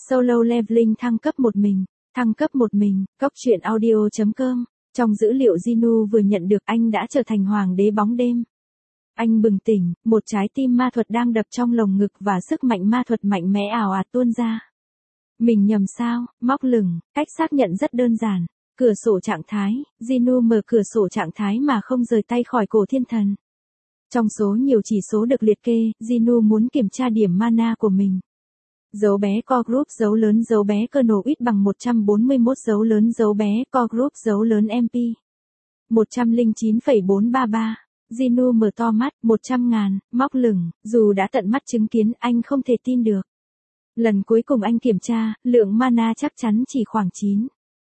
Solo Leveling thăng cấp một mình. Thăng cấp một mình, Cóc truyện audio.com. Trong dữ liệu Ginu vừa nhận được anh đã trở thành hoàng đế bóng đêm. Anh bừng tỉnh, một trái tim ma thuật đang đập trong lồng ngực và sức mạnh ma thuật mạnh mẽ ào ạt tuôn ra. Mình nhầm sao, móc lửng, cách xác nhận rất đơn giản. Cửa sổ trạng thái, Ginu mở cửa sổ trạng thái mà không rời tay khỏi cổ thiên thần. Trong số nhiều chỉ số được liệt kê, Ginu muốn kiểm tra điểm mana của mình. Dấu bé co group dấu lớn dấu bé kernel ít bằng 141 dấu lớn dấu bé co group dấu lớn MP. 109,433. Ginu mở to mắt, 100.000, móc lửng, dù đã tận mắt chứng kiến anh không thể tin được. Lần cuối cùng anh kiểm tra, lượng mana chắc chắn chỉ khoảng 9.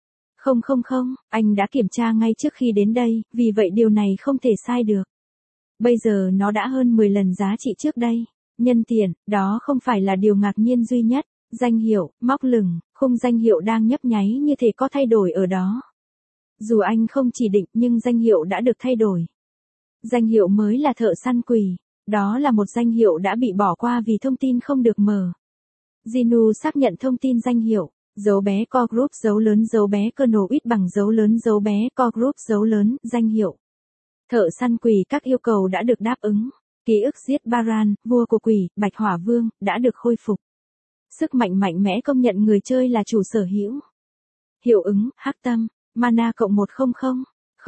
Không, anh đã kiểm tra ngay trước khi đến đây, vì vậy điều này không thể sai được. Bây giờ nó đã hơn 10 lần giá trị trước đây. Nhân tiện, đó không phải là điều ngạc nhiên duy nhất. Danh hiệu, móc lửng, khung danh hiệu đang nhấp nháy như thể có thay đổi ở đó. Dù anh không chỉ định nhưng danh hiệu đã được thay đổi. Danh hiệu mới là thợ săn quỷ. Đó là một danh hiệu đã bị bỏ qua vì thông tin không được mở. Ginu xác nhận thông tin danh hiệu. Dấu bé co group dấu lớn dấu bé kernel ít bằng dấu lớn dấu bé co group dấu lớn, danh hiệu. Thợ săn quỷ các yêu cầu đã được đáp ứng. Ký ức giết Baran, vua của quỷ, Bạch Hỏa Vương, đã được khôi phục. Sức mạnh mạnh mẽ công nhận người chơi là chủ sở hữu. Hiệu ứng, hắc tâm, mana cộng 100.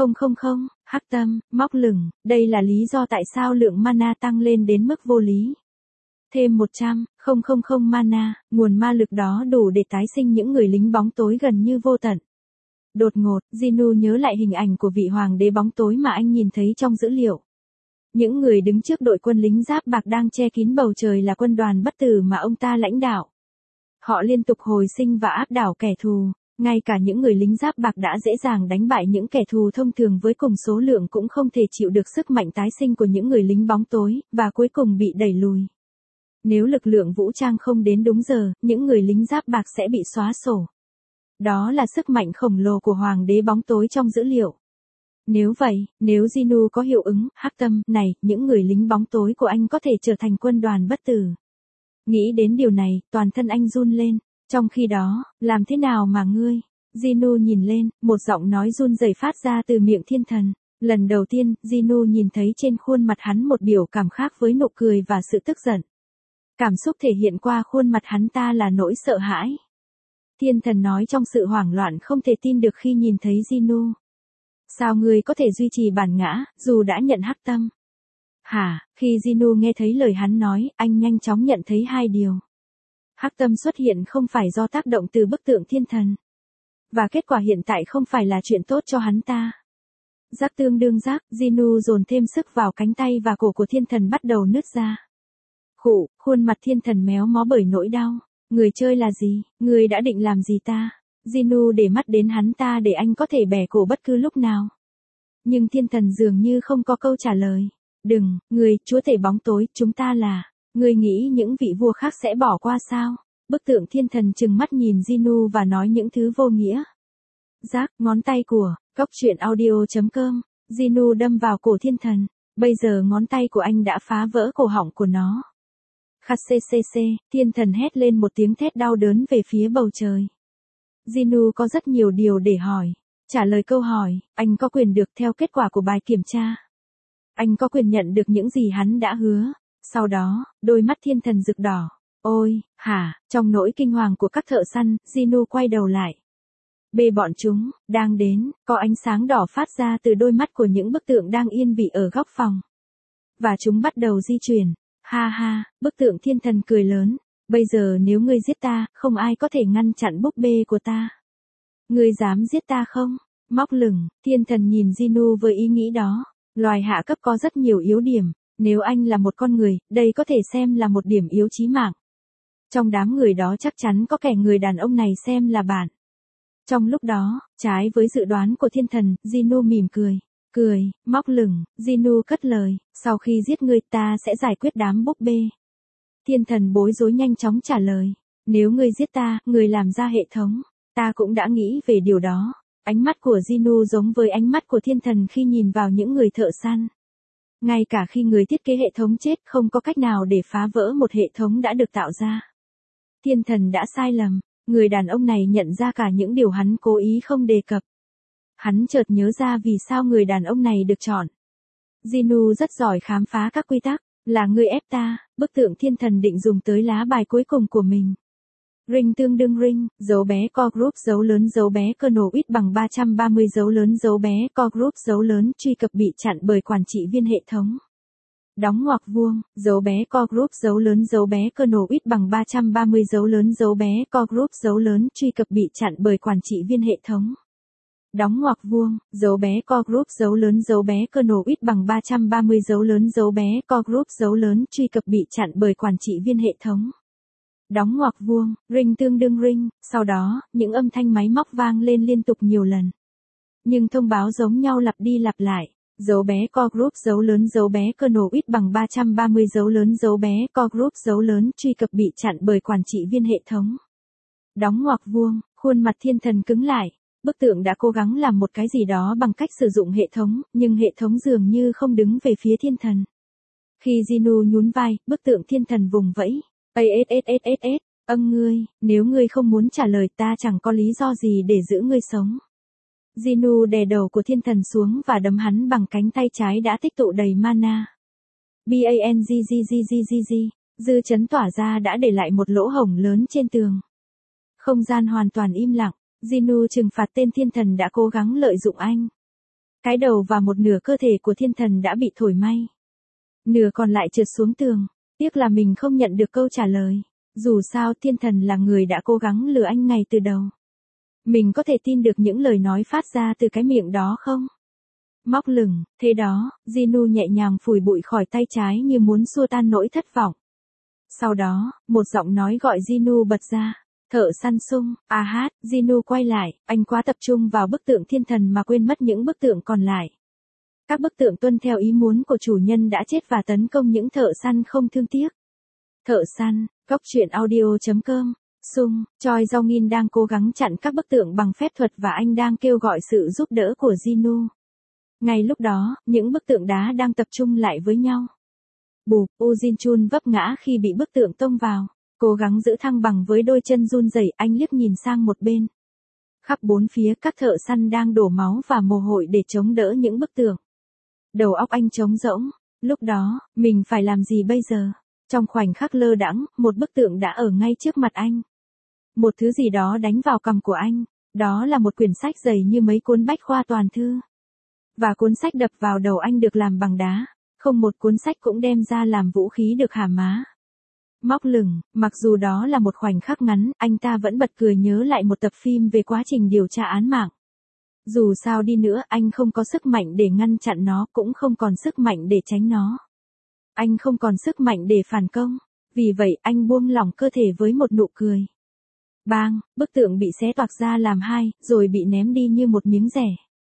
Hắc tâm, móc lửng, đây là lý do tại sao lượng mana tăng lên đến mức vô lý. Thêm 100,000 mana, nguồn ma lực đó đủ để tái sinh những người lính bóng tối gần như vô tận. Đột ngột, Ginu nhớ lại hình ảnh của vị hoàng đế bóng tối mà anh nhìn thấy trong dữ liệu. Những người đứng trước đội quân lính giáp bạc đang che kín bầu trời là quân đoàn bất tử mà ông ta lãnh đạo. Họ liên tục hồi sinh và áp đảo kẻ thù, ngay cả những người lính giáp bạc đã dễ dàng đánh bại những kẻ thù thông thường với cùng số lượng cũng không thể chịu được sức mạnh tái sinh của những người lính bóng tối, và cuối cùng bị đẩy lùi. Nếu lực lượng vũ trang không đến đúng giờ, những người lính giáp bạc sẽ bị xóa sổ. Đó là sức mạnh khổng lồ của hoàng đế bóng tối trong dữ liệu. Nếu vậy, nếu Ginu có hiệu ứng, hắc tâm, này, những người lính bóng tối của anh có thể trở thành quân đoàn bất tử. Nghĩ đến điều này, toàn thân anh run lên. Trong khi đó, làm thế nào mà ngươi? Ginu nhìn lên, một giọng nói run rẩy phát ra từ miệng thiên thần. Lần đầu tiên, Ginu nhìn thấy trên khuôn mặt hắn một biểu cảm khác với nụ cười và sự tức giận. Cảm xúc thể hiện qua khuôn mặt hắn ta là nỗi sợ hãi. Thiên thần nói trong sự hoảng loạn không thể tin được khi nhìn thấy Ginu. Sao ngươi có thể duy trì bản ngã, dù đã nhận hắc tâm? Hả, khi Ginu nghe thấy lời hắn nói, anh nhanh chóng nhận thấy hai điều. Hắc tâm xuất hiện không phải do tác động từ bức tượng thiên thần. Và kết quả hiện tại không phải là chuyện tốt cho hắn ta. Giác tương đương giác, Ginu dồn thêm sức vào cánh tay và cổ của thiên thần bắt đầu nứt ra. Khụ, khuôn mặt thiên thần méo mó bởi nỗi đau. Người chơi là gì, người đã định làm gì ta? Ginu để mắt đến hắn ta để anh có thể bẻ cổ bất cứ lúc nào. Nhưng thiên thần dường như không có câu trả lời. Đừng, người, chúa tể bóng tối, chúng ta là. Người nghĩ những vị vua khác sẽ bỏ qua sao? Bức tượng thiên thần trừng mắt nhìn Ginu và nói những thứ vô nghĩa. Giác, ngón tay của, Cóc truyện audio.com. Ginu đâm vào cổ thiên thần. Bây giờ ngón tay của anh đã phá vỡ cổ họng của nó. Khắc ccc, thiên thần hét lên một tiếng thét đau đớn về phía bầu trời. Ginu có rất nhiều điều để hỏi. Trả lời câu hỏi, anh có quyền được theo kết quả của bài kiểm tra. Anh có quyền nhận được những gì hắn đã hứa. Sau đó, đôi mắt thiên thần rực đỏ. Ôi, hả, trong nỗi kinh hoàng của các thợ săn, Ginu quay đầu lại. Bọn chúng, đang đến, có ánh sáng đỏ phát ra từ đôi mắt của những bức tượng đang yên vị ở góc phòng. Và chúng bắt đầu di chuyển. Ha ha, bức tượng thiên thần cười lớn. Bây giờ nếu ngươi giết ta, không ai có thể ngăn chặn búp bê của ta. Ngươi dám giết ta không? Móc lửng, thiên thần nhìn Ginu với ý nghĩ đó. Loài hạ cấp có rất nhiều yếu điểm. Nếu anh là một con người, đây có thể xem là một điểm yếu chí mạng. Trong đám người đó chắc chắn có kẻ người đàn ông này xem là bạn. Trong lúc đó, trái với dự đoán của thiên thần, Ginu mỉm cười. Móc lửng, Ginu cất lời, sau khi giết ngươi ta sẽ giải quyết đám búp bê. Thiên thần bối rối nhanh chóng trả lời, nếu ngươi giết ta, ngươi làm ra hệ thống, ta cũng đã nghĩ về điều đó. Ánh mắt của Ginu giống với ánh mắt của thiên thần khi nhìn vào những người thợ săn. Ngay cả khi người thiết kế hệ thống chết không có cách nào để phá vỡ một hệ thống đã được tạo ra. Thiên thần đã sai lầm, người đàn ông này nhận ra cả những điều hắn cố ý không đề cập. Hắn chợt nhớ ra vì sao người đàn ông này được chọn. Jinu rất giỏi khám phá các quy tắc, là người ép ta, bức tượng thiên thần định dùng tới lá bài cuối cùng của mình. Ring tương đương ring, dấu bé co group dấu lớn dấu bé kernel ít bằng 330 dấu lớn dấu bé co group dấu lớn truy cập bị chặn bởi quản trị viên hệ thống. Đóng ngoặc vuông, dấu bé co group dấu lớn dấu bé kernel ít bằng 330 dấu lớn dấu bé co group dấu lớn truy cập bị chặn bởi quản trị viên hệ thống. Đóng ngoặc vuông, dấu bé co group dấu lớn dấu bé kernel ít bằng 330 dấu lớn dấu bé co group dấu lớn truy cập bị chặn bởi quản trị viên hệ thống. Đóng ngoặc vuông, ring tương đương ring, sau đó, những âm thanh máy móc vang lên liên tục nhiều lần. Nhưng thông báo giống nhau lặp đi lặp lại. Dấu bé co group dấu lớn dấu bé kernel ít bằng 330 dấu lớn dấu bé co group dấu lớn truy cập bị chặn bởi quản trị viên hệ thống. Đóng ngoặc vuông, khuôn mặt thiên thần cứng lại. Bức tượng đã cố gắng làm một cái gì đó bằng cách sử dụng hệ thống, nhưng hệ thống dường như không đứng về phía thiên thần. Khi Jinu nhún vai, bức tượng thiên thần vùng vẫy. Ngươi, nếu ngươi không muốn trả lời ta chẳng có lý do gì để giữ ngươi sống. Jinu đè đầu của thiên thần xuống và đấm hắn bằng cánh tay trái đã tích tụ đầy mana. Dư chấn tỏa ra đã để lại một lỗ hổng lớn trên tường. Không gian hoàn toàn im lặng, Jinu trừng phạt tên thiên thần đã cố gắng lợi dụng anh. Cái đầu và một nửa cơ thể của thiên thần đã bị thổi may. Nửa còn lại trượt xuống tường. Tiếc là mình không nhận được câu trả lời. Dù sao thiên thần là người đã cố gắng lừa anh ngay từ đầu. Mình có thể tin được những lời nói phát ra từ cái miệng đó không? Móc lửng, thế đó, Jinu nhẹ nhàng phủi bụi khỏi tay trái như muốn xua tan nỗi thất vọng. Sau đó, một giọng nói gọi Jinu bật ra. Thợ săn sung, Jinu quay lại, anh quá tập trung vào bức tượng thiên thần mà quên mất những bức tượng còn lại. Các bức tượng tuân theo ý muốn của chủ nhân đã chết và tấn công những thợ săn không thương tiếc. Thợ săn, góc truyện audio.com. Sung, Choi Jong-in đang cố gắng chặn các bức tượng bằng phép thuật và anh đang kêu gọi sự giúp đỡ của Jinu. Ngay lúc đó, những bức tượng đá đang tập trung lại với nhau. Bụp, Ujin Chun vấp ngã khi bị bức tượng tông vào. Cố gắng giữ thăng bằng với đôi chân run rẩy, anh liếc nhìn sang một bên. Khắp bốn phía các thợ săn đang đổ máu và mồ hôi để chống đỡ những bức tượng. Đầu óc anh trống rỗng. Lúc đó, mình phải làm gì bây giờ? Trong khoảnh khắc lơ đãng, một bức tượng đã ở ngay trước mặt anh. Một thứ gì đó đánh vào cằm của anh. Đó là một quyển sách dày như mấy cuốn bách khoa toàn thư. Và cuốn sách đập vào đầu anh được làm bằng đá. Không một cuốn sách cũng đem ra làm vũ khí được hả má? Móc lửng, mặc dù đó là một khoảnh khắc ngắn, anh ta vẫn bật cười nhớ lại một tập phim về quá trình điều tra án mạng. Dù sao đi nữa, anh không có sức mạnh để ngăn chặn nó, cũng không còn sức mạnh để tránh nó. Anh không còn sức mạnh để phản công. Vì vậy, anh buông lỏng cơ thể với một nụ cười. Bang, bức tượng bị xé toạc ra làm hai, rồi bị ném đi như một miếng rẻ.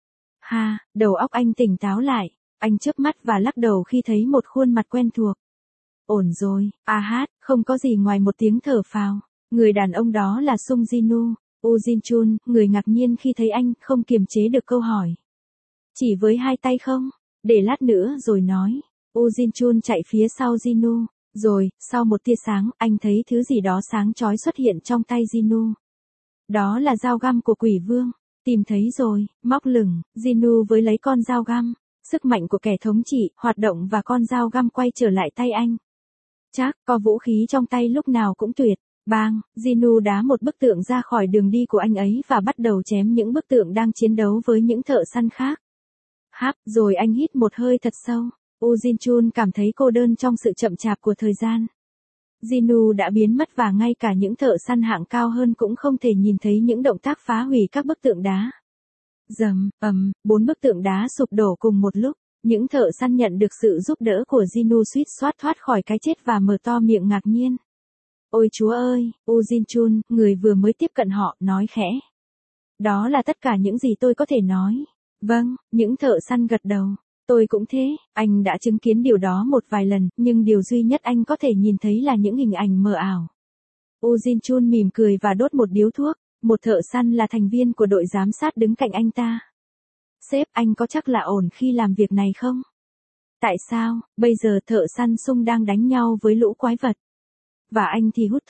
Đầu óc anh tỉnh táo lại. Anh chớp mắt và lắc đầu khi thấy một khuôn mặt quen thuộc. Ổn rồi, không có gì ngoài một tiếng thở phào. Người đàn ông đó là Sung Jinu. Ujin Chun, người ngạc nhiên khi thấy anh, không kiềm chế được câu hỏi. Chỉ với hai tay không? Để lát nữa rồi nói. Ujin Chun chạy phía sau Jinu. Rồi, sau một tia sáng, anh thấy thứ gì đó sáng chói xuất hiện trong tay Jinu. Đó là dao găm của quỷ vương. Tìm thấy rồi, móc lửng, Jinu với lấy con dao găm. Sức mạnh của kẻ thống trị, hoạt động và con dao găm quay trở lại tay anh. Chắc, có vũ khí trong tay lúc nào cũng tuyệt. Bang, Jinu đá một bức tượng ra khỏi đường đi của anh ấy và bắt đầu chém những bức tượng đang chiến đấu với những thợ săn khác. Rồi anh hít một hơi thật sâu. Ujin Chun cảm thấy cô đơn trong sự chậm chạp của thời gian. Jinu đã biến mất và ngay cả những thợ săn hạng cao hơn cũng không thể nhìn thấy những động tác phá hủy các bức tượng đá. Rầm, 4 bức tượng đá sụp đổ cùng một lúc. Những thợ săn nhận được sự giúp đỡ của Jinu suýt soát thoát khỏi cái chết và mở to miệng ngạc nhiên. Ôi chúa ơi, Ujin Chun, người vừa mới tiếp cận họ, nói khẽ. Đó là tất cả những gì tôi có thể nói. Vâng, những thợ săn gật đầu. Tôi cũng thế, anh đã chứng kiến điều đó một vài lần, nhưng điều duy nhất anh có thể nhìn thấy là những hình ảnh mờ ảo. Ujin Chun mỉm cười và đốt một điếu thuốc. Một thợ săn là thành viên của đội giám sát đứng cạnh anh ta. Sếp, anh có chắc là ổn khi làm việc này không? Tại sao, bây giờ thợ săn Sung đang đánh nhau với lũ quái vật? Và anh thì hút thuốc.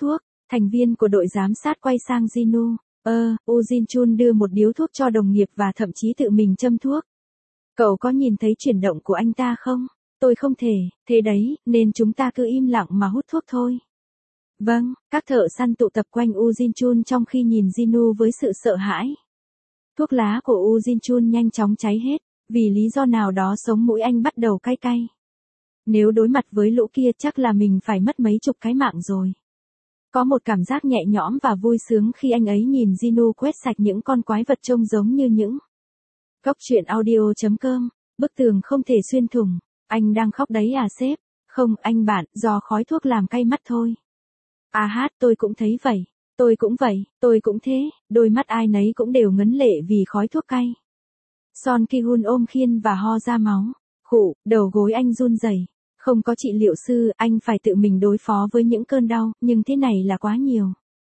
Thành viên của đội giám sát quay sang Jinu. Ujin Chun đưa một điếu thuốc cho đồng nghiệp và thậm chí tự mình châm thuốc. Cậu có nhìn thấy chuyển động của anh ta không? Tôi không thể, thế đấy, nên chúng ta cứ im lặng mà hút thuốc thôi. Vâng, các thợ săn tụ tập quanh Ujin Chun trong khi nhìn Jinu với sự sợ hãi. Thuốc lá của Ujin Chun nhanh chóng cháy hết, vì lý do nào đó sống mũi anh bắt đầu cay cay. Nếu đối mặt với lũ kia chắc là mình phải mất mấy chục cái mạng rồi. Có một cảm giác nhẹ nhõm và vui sướng khi anh ấy nhìn Jinu quét sạch những con quái vật trông giống như những. Góc truyện audio.com, bức tường không thể xuyên thủng. Anh đang khóc đấy à sếp? Không anh bạn, do khói thuốc làm cay mắt thôi. Tôi cũng thấy vậy. Tôi cũng vậy, tôi cũng thế, đôi mắt ai nấy cũng đều ngấn lệ vì khói thuốc cay. Son Ki-hun ôm Khiên và ho ra máu. Khụ, đầu gối anh run rẩy. Không có trị liệu sư, anh phải tự mình đối phó với những cơn đau, nhưng thế này là quá nhiều.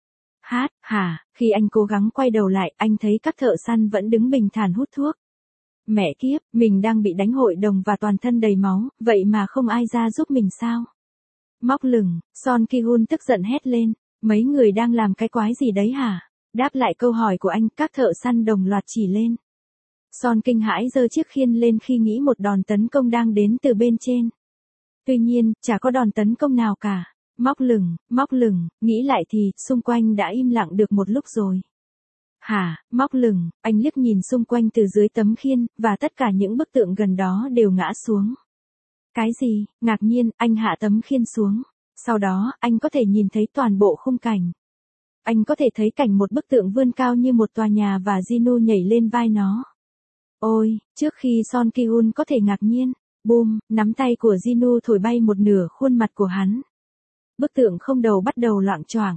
Khi anh cố gắng quay đầu lại, anh thấy các thợ săn vẫn đứng bình thản hút thuốc. Mẹ kiếp, mình đang bị đánh hội đồng và toàn thân đầy máu, vậy mà không ai ra giúp mình sao? Móc lửng, Son Ki-hun tức giận hét lên, mấy người đang làm cái quái gì đấy hả? Đáp lại câu hỏi của anh, các thợ săn đồng loạt chỉ lên. Son kinh hãi giơ chiếc khiên lên khi nghĩ một đòn tấn công đang đến từ bên trên. Tuy nhiên, chả có đòn tấn công nào cả. Móc lửng, nghĩ lại thì, xung quanh đã im lặng được một lúc rồi. Móc lửng, anh liếc nhìn xung quanh từ dưới tấm khiên, và tất cả những bức tượng gần đó đều ngã xuống. Cái gì? Ngạc nhiên, anh hạ tấm khiên xuống. Sau đó, anh có thể nhìn thấy toàn bộ khung cảnh. Anh có thể thấy cảnh một bức tượng vươn cao như một tòa nhà và Jinu nhảy lên vai nó. Ôi, trước khi Son Ki-hun có thể ngạc nhiên, boom, nắm tay của Jinu thổi bay một nửa khuôn mặt của hắn. Bức tượng không đầu bắt đầu loạng choạng.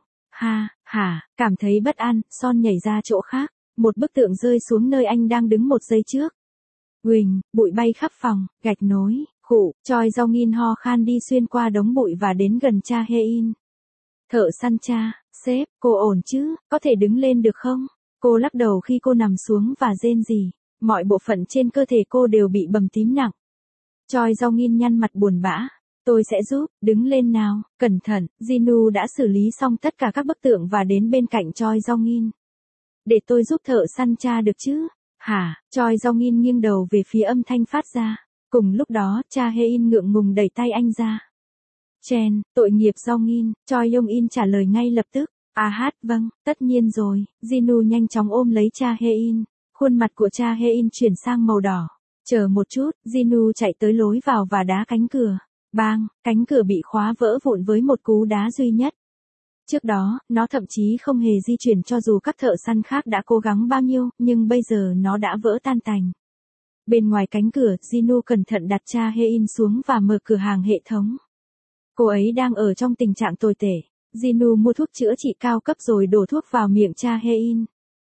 Cảm thấy bất an, Son nhảy ra chỗ khác. Một bức tượng rơi xuống nơi anh đang đứng một giây trước. Huỳnh, bụi bay khắp phòng, gạch nối, Choi Jong-in ho khan đi xuyên qua đống bụi và đến gần Cha Hae-in. Thợ săn Cha, sếp, cô ổn chứ, có thể đứng lên được không? Cô lắc đầu khi cô nằm xuống và rên rỉ. Mọi bộ phận trên cơ thể cô đều bị bầm tím nặng. Choi Jong-in nhăn mặt buồn bã. Tôi sẽ giúp, đứng lên nào, cẩn thận, Jinu đã xử lý xong tất cả các bức tượng và đến bên cạnh Choi Jong-in. Để tôi giúp thợ săn Cha được chứ? Choi Jong-in nghiêng đầu về phía âm thanh phát ra. Cùng lúc đó, Cha Hae-in ngượng ngùng đẩy tay anh ra. Chen, tội nghiệp Jong-in, Choi Yong-in trả lời ngay lập tức. Vâng, tất nhiên rồi, Jinu nhanh chóng ôm lấy Cha Hae-in. Khuôn mặt của Cha Hae-in chuyển sang màu đỏ. Chờ một chút, Jinu chạy tới lối vào và đá cánh cửa. Bang, cánh cửa bị khóa vỡ vụn với một cú đá duy nhất. Trước đó, nó thậm chí không hề di chuyển cho dù các thợ săn khác đã cố gắng bao nhiêu, nhưng bây giờ nó đã vỡ tan tành. Bên ngoài cánh cửa, Jinu cẩn thận đặt Cha Hae-in xuống và mở cửa hàng hệ thống. Cô ấy đang ở trong tình trạng tồi tệ. Jinu mua thuốc chữa trị cao cấp rồi đổ thuốc vào miệng Cha Hae-in.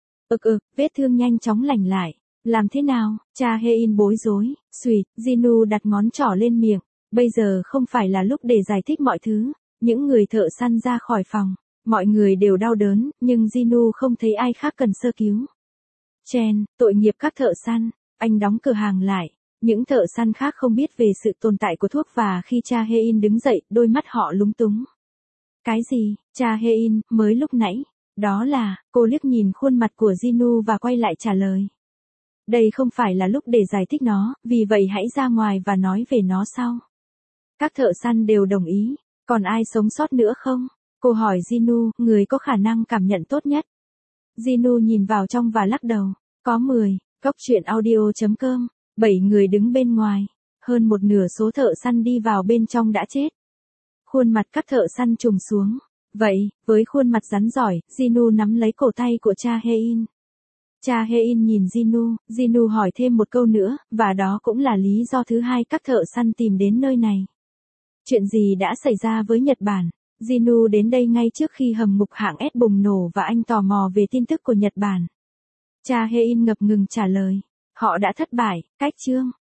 Vết thương nhanh chóng lành lại. Làm thế nào? Cha Hae-in bối rối. Xuỵt, Jinu đặt ngón trỏ lên miệng. Bây giờ không phải là lúc để giải thích mọi thứ. Những người thợ săn ra khỏi phòng. Mọi người đều đau đớn, nhưng Jinu không thấy ai khác cần sơ cứu. Chen, tội nghiệp các thợ săn. Anh đóng cửa hàng lại. Những thợ săn khác không biết về sự tồn tại của thuốc và khi Cha Hae-in đứng dậy, đôi mắt họ lúng túng. Cái gì? Cha Hae-in, mới lúc nãy. Đó là, cô liếc nhìn khuôn mặt của Jinu và quay lại trả lời. Đây không phải là lúc để giải thích nó, vì vậy hãy ra ngoài và nói về nó sau. Các thợ săn đều đồng ý. Còn ai sống sót nữa không? Cô hỏi Jinu, người có khả năng cảm nhận tốt nhất. Jinu nhìn vào trong và lắc đầu. Có 10, góc truyện audio.com, 7 người đứng bên ngoài. Hơn một nửa số thợ săn đi vào bên trong đã chết. Khuôn mặt các thợ săn trùng xuống. Vậy, với khuôn mặt rắn giỏi, Jinu nắm lấy cổ tay của Cha Hae-in. Cha Hae-in nhìn Jinu hỏi thêm một câu nữa, và đó cũng là lý do thứ hai các thợ săn tìm đến nơi này. Chuyện gì đã xảy ra với Nhật Bản? Jinu đến đây ngay trước khi hầm ngục hạng S bùng nổ và anh tò mò về tin tức của Nhật Bản. Cha Hae-in ngập ngừng trả lời. Họ đã thất bại, cách chương.